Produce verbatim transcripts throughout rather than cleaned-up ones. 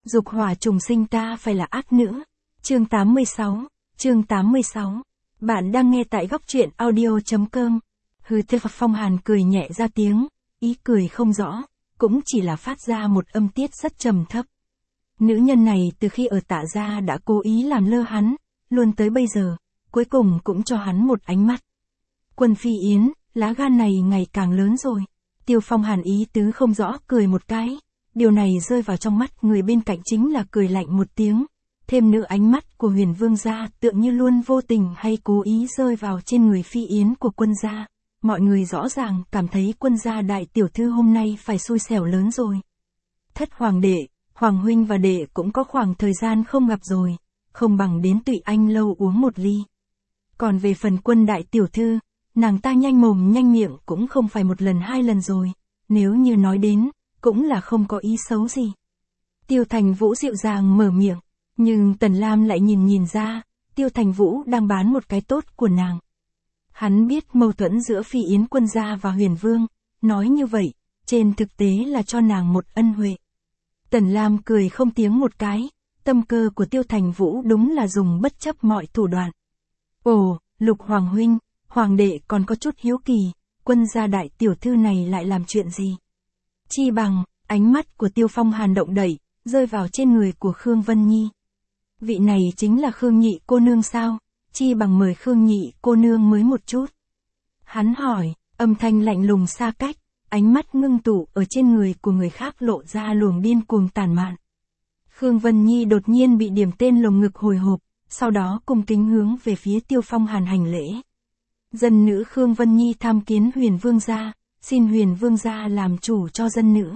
Dục hỏa trùng sinh ta phải là ác nữ. Chương tám mươi sáu, chương tám mươi sáu. Bạn đang nghe tại góc truyện audio.com. Hừ Tiêu Phong Hàn cười nhẹ ra tiếng, ý cười không rõ, cũng chỉ là phát ra một âm tiết rất trầm thấp. Nữ nhân này từ khi ở Tạ gia đã cố ý làm lơ hắn, luôn tới bây giờ, cuối cùng cũng cho hắn một ánh mắt. Quân Phi Yến, lá gan này ngày càng lớn rồi. Tiêu Phong Hàn ý tứ không rõ cười một cái. Điều này rơi vào trong mắt người bên cạnh chính là cười lạnh một tiếng. Thêm nữa ánh mắt của Huyền Vương gia tựa như luôn vô tình hay cố ý rơi vào trên người Phi Yến của quân gia. Mọi người rõ ràng cảm thấy quân gia đại tiểu thư hôm nay phải xui xẻo lớn rồi. Thất hoàng đệ, hoàng huynh và đệ cũng có khoảng thời gian không gặp rồi, không bằng đến tụy anh lâu uống một ly. Còn về phần quân đại tiểu thư, nàng ta nhanh mồm nhanh miệng cũng không phải một lần hai lần rồi, nếu như nói đến, cũng là không có ý xấu gì. Tiêu Thành Vũ dịu dàng mở miệng, nhưng Tần Lam lại nhìn nhìn ra, Tiêu Thành Vũ đang bán một cái tốt của nàng. Hắn biết mâu thuẫn giữa Phi Yến quân gia và Huyền Vương, nói như vậy, trên thực tế là cho nàng một ân huệ. Tần Lam cười không tiếng một cái, tâm cơ của Tiêu Thành Vũ đúng là dùng bất chấp mọi thủ đoạn. Ồ, Lục Hoàng huynh, Hoàng đệ còn có chút hiếu kỳ, quân gia đại tiểu thư này lại làm chuyện gì? Chi bằng, ánh mắt của Tiêu Phong Hàn động đẩy, rơi vào trên người của Khương Vân Nhi. Vị này chính là Khương nhị cô nương sao? Chi bằng mời Khương nhị cô nương mới một chút. Hắn hỏi, âm thanh lạnh lùng xa cách, ánh mắt ngưng tụ ở trên người của người khác lộ ra luồng điên cuồng tàn mạn. Khương Vân Nhi đột nhiên bị điểm tên lồng ngực hồi hộp, sau đó cung kính hướng về phía Tiêu Phong Hàn hành lễ. Dân nữ Khương Vân Nhi tham kiến Huyền Vương gia, xin Huyền Vương gia làm chủ cho dân nữ.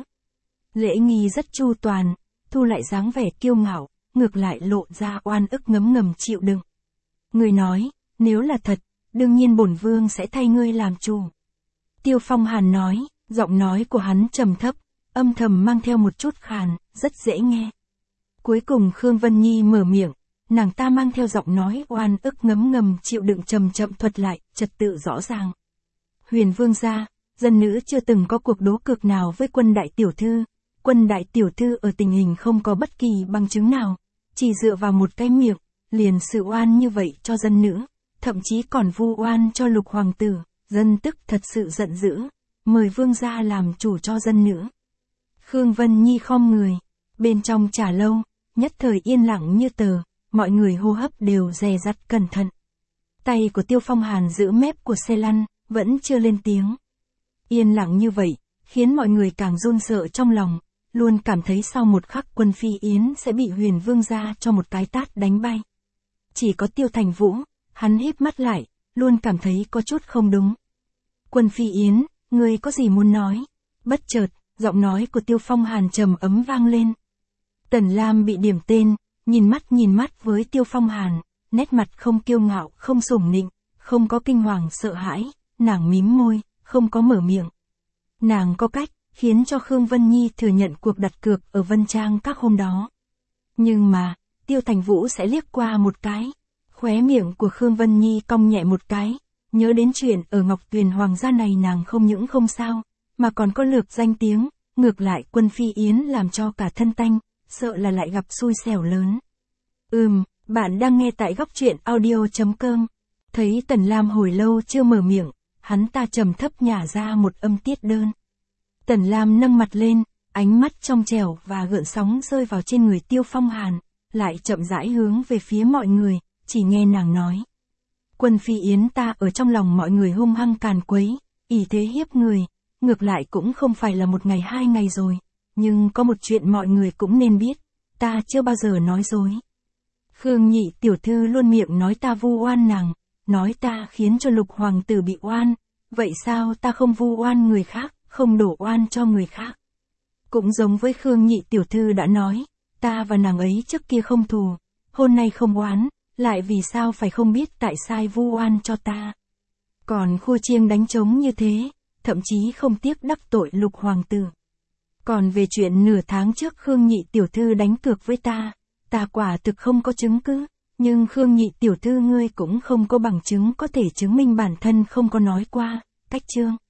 Lễ nghi rất chu toàn, thu lại dáng vẻ kiêu ngạo, ngược lại lộ ra oan ức ngấm ngầm chịu đựng. Người nói, nếu là thật, đương nhiên bổn vương sẽ thay ngươi làm chủ. Tiêu Phong Hàn nói, giọng nói của hắn trầm thấp, âm thầm mang theo một chút khàn, rất dễ nghe. Cuối cùng Khương Vân Nhi mở miệng, nàng ta mang theo giọng nói oan ức ngấm ngầm chịu đựng chậm chậm thuật lại, trật tự rõ ràng. Huyền Vương gia, dân nữ chưa từng có cuộc đố cược nào với quân đại tiểu thư. Quân đại tiểu thư ở tình hình không có bất kỳ bằng chứng nào, chỉ dựa vào một cái miệng, liền sự oan như vậy cho dân nữ, thậm chí còn vu oan cho Lục hoàng tử, dân tức thật sự giận dữ, mời vương gia làm chủ cho dân nữ. Khương Vân Nhi khom người, bên trong trà lâu, nhất thời yên lặng như tờ, mọi người hô hấp đều dè dặt cẩn thận. Tay của Tiêu Phong Hàn giữ mép của xe lăn, vẫn chưa lên tiếng. Yên lặng như vậy, khiến mọi người càng run sợ trong lòng, luôn cảm thấy sau một khắc quân Phi Yến sẽ bị Huyền Vương gia cho một cái tát đánh bay. Chỉ có Tiêu Thành Vũ, hắn híp mắt lại, luôn cảm thấy có chút không đúng. Quân Phi Yến, ngươi có gì muốn nói? Bất chợt, giọng nói của Tiêu Phong Hàn trầm ấm vang lên. Tần Lam bị điểm tên, nhìn mắt nhìn mắt với Tiêu Phong Hàn, nét mặt không kiêu ngạo, không sủng nịnh, không có kinh hoàng sợ hãi, nàng mím môi, không có mở miệng. Nàng có cách, khiến cho Khương Vân Nhi thừa nhận cuộc đặt cược ở Vân Trang các hôm đó. Nhưng mà, Tiêu Thành Vũ sẽ liếc qua một cái. Khóe miệng của Khương Vân Nhi cong nhẹ một cái, nhớ đến chuyện ở Ngọc Tuyền Hoàng gia này nàng không những không sao, mà còn có lược danh tiếng, ngược lại quân Phi Yến làm cho cả thân tanh, sợ là lại gặp xui xẻo lớn. Ừm, bạn đang nghe tại góc truyện audio.com. Thấy Tần Lam hồi lâu chưa mở miệng, hắn ta trầm thấp nhả ra một âm tiết đơn. Tần Lam nâng mặt lên, ánh mắt trong trẻo và gợn sóng rơi vào trên người Tiêu Phong Hàn, lại chậm rãi hướng về phía mọi người, chỉ nghe nàng nói. Quân Phi Yến ta ở trong lòng mọi người hung hăng càn quấy, ỷ thế hiếp người, ngược lại cũng không phải là một ngày hai ngày rồi, nhưng có một chuyện mọi người cũng nên biết, ta chưa bao giờ nói dối. Khương nhị tiểu thư luôn miệng nói ta vu oan nàng, nói ta khiến cho Lục hoàng tử bị oan, vậy sao ta không vu oan người khác, không đổ oan cho người khác? Cũng giống với Khương nhị tiểu thư đã nói, ta và nàng ấy trước kia không thù, hôm nay không oán, lại vì sao phải không biết tại sai vu oan cho ta? Còn khua chiêng đánh trống như thế, thậm chí không tiếc đắc tội Lục hoàng tử. Còn về chuyện nửa tháng trước Khương nhị tiểu thư đánh cược với ta, ta quả thực không có chứng cứ, nhưng Khương nhị tiểu thư ngươi cũng không có bằng chứng có thể chứng minh bản thân không có nói qua, cách chương.